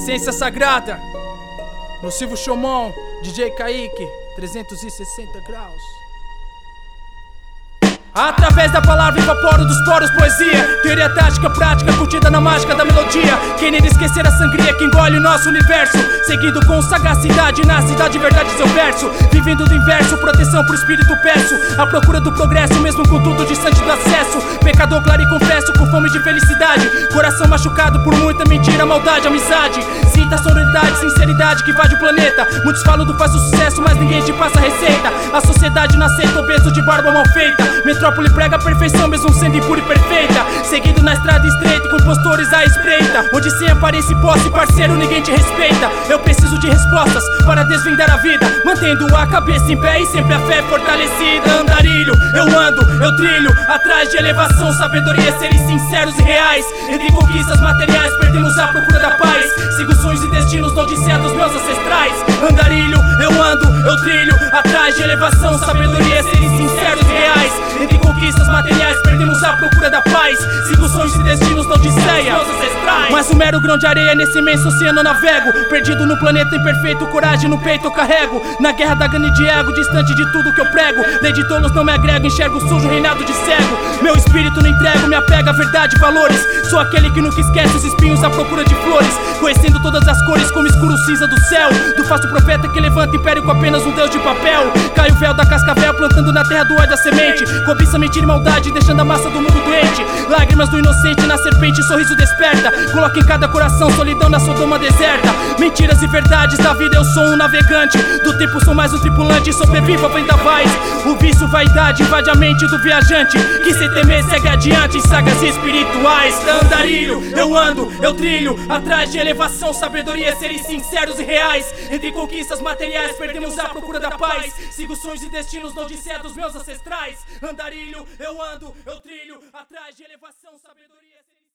Essência sagrada. Nocivo Chomon, DJ Kaique, 360 graus. Através da palavra evaporo dos poros poesia, teoria tática, prática, curtida na mágica da melodia. Quem nem esquecer a sangria que engole o nosso universo, seguindo com sagacidade na cidade verdade seu verso. Vivendo do inverso, proteção pro espírito peço, à procura do progresso, mesmo com tudo distante do acesso. Pecador claro e confesso, com fome de felicidade, coração machucado por muita mentira, maldade, amizade. Sinta a sonoridade, sinceridade que invade o planeta. Muitos falam do fácil sucesso, mas ninguém te passa a receita. A sociedade não aceita obeso de barba mal feita. Metrópole prega a perfeição, mesmo sendo impura e perfeita. Seguindo na estrada estreita, com postores à espreita, onde sem aparência e posse, parceiro, ninguém te respeita. Eu preciso de respostas para desvendar a vida, mantendo a cabeça em pé e sempre a fé fortalecida. Andarilho, eu ando, eu trilho, atrás de elevação, sabedoria, seres sinceros e reais. Entre conquistas materiais, perdemos a procura da paz. Sigo sonhos e destinos da odisseia dos meus ancestrais. Andarilho, eu ando, eu trilho, atrás de elevação, sabedoria, seres sinceros e reais. Entre conquistas materiais, perdemos a procura da paz. Sigo sonhos e destinos da odisseia dos meus ancestrais. Mas um mero grão de areia nesse imenso oceano eu navego, perdido no planeta imperfeito, coragem no peito eu carrego. Na guerra da gana e de ego, distante de tudo que eu prego. Lei de tolos não me agrego, enxergo sujo, reinado de cego. Meu espírito não entrego, me apega a verdade e valores. Sou aquele que nunca esquece os espinhos à procura de flores, conhecendo todas as cores como escuro cinza do céu. Do falso profeta que levanta império com apenas um deus de papel. Cai o véu da cascavel, plantando na terra do ódio a semente. Cobiça, mentira e maldade, deixando a massa do mundo doente. Lágrimas do inocente na serpente, sorriso desperta. Coloca em cada coração solidão na Sodoma deserta. Mentiras e verdades da vida, eu sou um navegante. Do tempo sou mais um tripulante, sobrevivo a vendavais. O vício, vaidade, invade a mente do viajante, que sem temer segue adiante em sagas espirituais. Andarilho, eu ando, eu trilho, atrás de elevação, sabedoria, seres sinceros e reais. Entre conquistas materiais, perdemos a procura da paz. Sigo sonhos e destinos da odisseia dos meus ancestrais. Andarilho, eu ando, eu trilho, atrás de elevação, sabedoria.